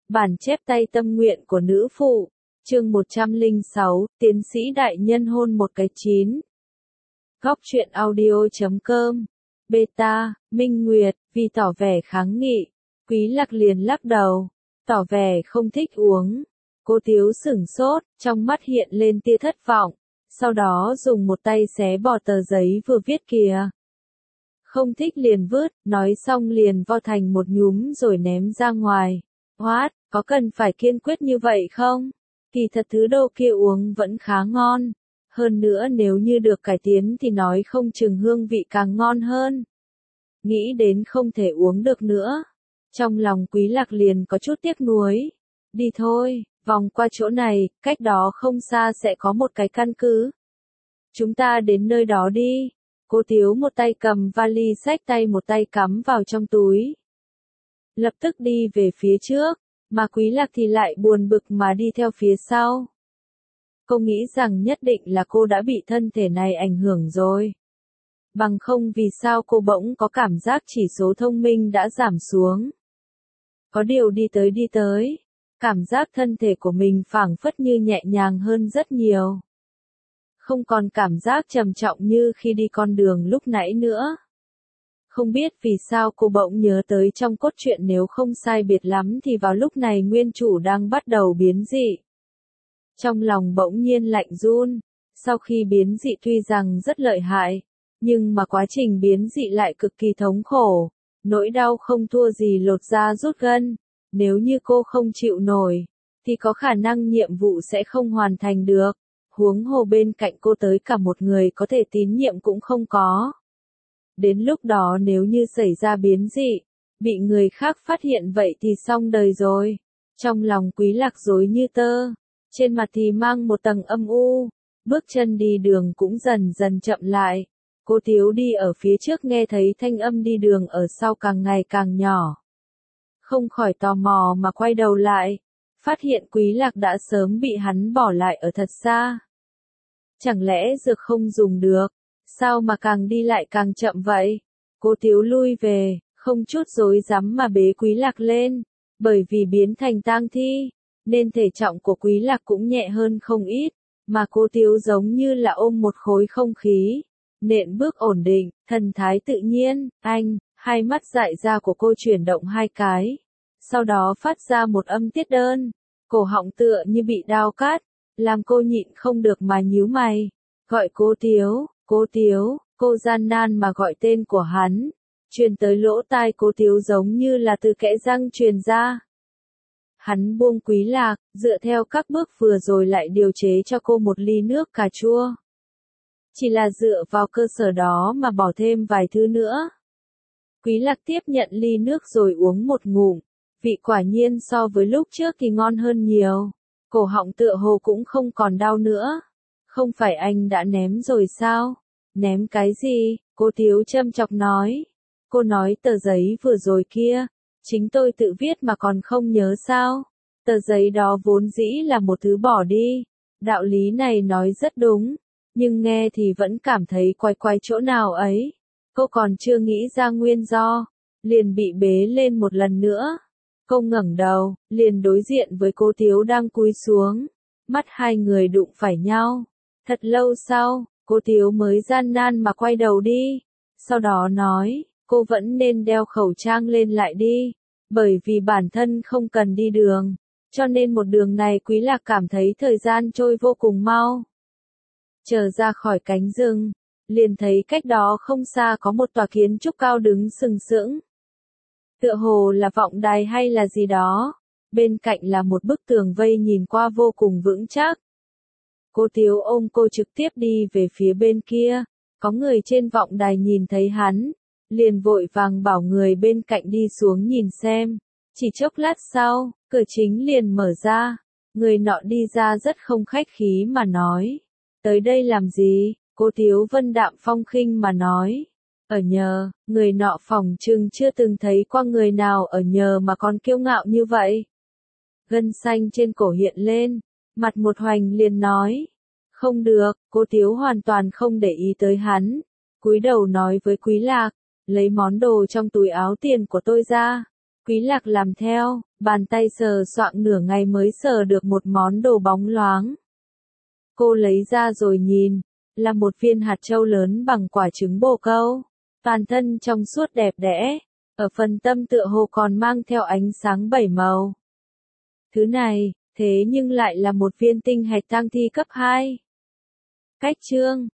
Bản chép tay tâm nguyện của nữ phụ, chương 106, tiến sĩ đại nhân hôn một cái chín. Góc truyện audio.com, beta, Minh Nguyệt, vì tỏ vẻ kháng nghị, Quý Lạc liền lắc đầu, tỏ vẻ không thích uống. Cô Tiếu sửng sốt, trong mắt hiện lên tia thất vọng, sau đó dùng một tay xé bỏ tờ giấy vừa viết kìa. Không thích liền vứt, nói xong liền vo thành một nhúm rồi ném ra ngoài. What, có cần phải kiên quyết như vậy không? Kỳ thật thứ đồ kia uống vẫn khá ngon. Hơn nữa nếu như được cải tiến thì nói không chừng hương vị càng ngon hơn. Nghĩ đến không thể uống được nữa. Trong lòng Quý Lạc liền có chút tiếc nuối. Đi thôi, vòng qua chỗ này, cách đó không xa sẽ có một cái căn cứ. Chúng ta đến nơi đó đi. Cô Tiếu một tay cầm vali xách tay một tay cắm vào trong túi. Lập tức đi về phía trước, mà Quý Lạc thì lại buồn bực mà đi theo phía sau. Cô nghĩ rằng nhất định là cô đã bị thân thể này ảnh hưởng rồi. Bằng không vì sao cô bỗng có cảm giác chỉ số thông minh đã giảm xuống. Có điều đi tới, cảm giác thân thể của mình phảng phất như nhẹ nhàng hơn rất nhiều. Không còn cảm giác trầm trọng như khi đi con đường lúc nãy nữa. Không biết vì sao cô bỗng nhớ tới trong cốt truyện nếu không sai biệt lắm thì vào lúc này nguyên chủ đang bắt đầu biến dị. Trong lòng bỗng nhiên lạnh run, sau khi biến dị tuy rằng rất lợi hại, nhưng mà quá trình biến dị lại cực kỳ thống khổ, nỗi đau không thua gì lột da rút gân, nếu như cô không chịu nổi, thì có khả năng nhiệm vụ sẽ không hoàn thành được, huống hồ bên cạnh cô tới cả một người có thể tín nhiệm cũng không có. Đến lúc đó nếu như xảy ra biến dị, bị người khác phát hiện vậy thì xong đời rồi. Trong lòng Quý Lạc rối như tơ, trên mặt thì mang một tầng âm u, bước chân đi đường cũng dần dần chậm lại. Cô Tiếu đi ở phía trước nghe thấy thanh âm đi đường ở sau càng ngày càng nhỏ. Không khỏi tò mò mà quay đầu lại, phát hiện Quý Lạc đã sớm bị hắn bỏ lại ở thật xa. Chẳng lẽ dược không dùng được? Sao mà càng đi lại càng chậm vậy? Cô Tiếu lui về, không chút rối rắm mà bế Quý Lạc lên, bởi vì biến thành tang thi, nên thể trọng của Quý Lạc cũng nhẹ hơn không ít, mà cô Tiếu giống như là ôm một khối không khí, nện bước ổn định, thần thái tự nhiên. Hai mắt dại ra của cô chuyển động hai cái, sau đó phát ra một âm tiết đơn, cổ họng tựa như bị đao cắt, làm cô nhịn không được mà nhíu mày, gọi cô Tiếu, cô gian nan mà gọi tên của hắn, truyền tới lỗ tai cô Tiếu giống như là từ kẽ răng truyền ra. Hắn buông Quý Lạc, dựa theo các bước vừa rồi lại điều chế cho cô một ly nước cà chua. Chỉ là dựa vào cơ sở đó mà bỏ thêm vài thứ nữa. Quý Lạc tiếp nhận ly nước rồi uống một ngụm, vị quả nhiên so với lúc trước thì ngon hơn nhiều, cổ họng tựa hồ cũng không còn đau nữa. Không phải anh đã ném rồi sao? Ném cái gì? Cô Tiếu châm chọc nói. Cô nói tờ giấy vừa rồi kia, chính tôi tự viết mà còn không nhớ sao? Tờ giấy đó vốn dĩ là một thứ bỏ đi. Đạo lý này nói rất đúng, nhưng nghe thì vẫn cảm thấy quay quay chỗ nào ấy. Cô còn chưa nghĩ ra nguyên do, liền bị bế lên một lần nữa. Cô ngẩng đầu, liền đối diện với cô Tiếu đang cúi xuống. Mắt hai người đụng phải nhau. Thật lâu sau, cô Tiếu mới gian nan mà quay đầu đi. Sau đó nói, cô vẫn nên đeo khẩu trang lên lại đi. Bởi vì bản thân không cần đi đường. Cho nên một đường này Quý Lạc cảm thấy thời gian trôi vô cùng mau. Chờ ra khỏi cánh rừng, liền thấy cách đó không xa có một tòa kiến trúc cao đứng sừng sững. Tựa hồ là vọng đài hay là gì đó. Bên cạnh là một bức tường vây nhìn qua vô cùng vững chắc. Cô Tiếu ôm cô trực tiếp đi về phía bên kia, có người trên vọng đài nhìn thấy hắn, liền vội vàng bảo người bên cạnh đi xuống nhìn xem. Chỉ chốc lát sau, cửa chính liền mở ra, người nọ đi ra rất không khách khí mà nói. Tới đây làm gì? Cô Tiếu vân đạm phong khinh mà nói. Ở nhờ, người nọ phỏng chừng chưa từng thấy qua người nào ở nhờ mà còn kiêu ngạo như vậy. Gân xanh trên cổ hiện lên, mặt một hoành liền nói. Không được, cô Tiếu hoàn toàn không để ý tới hắn. Cúi đầu nói với Quý Lạc, lấy món đồ trong túi áo tiền của tôi ra. Quý Lạc làm theo, Bàn tay sờ soạng nửa ngày mới sờ được một món đồ bóng loáng. Cô lấy ra rồi nhìn, là một viên hạt châu lớn bằng quả trứng bồ câu. Toàn thân trong suốt đẹp đẽ, ở phần tâm tựa hồ còn mang theo ánh sáng bảy màu. Thứ này, thế nhưng lại là một viên tinh hạch tang thi cấp 2. Cách chương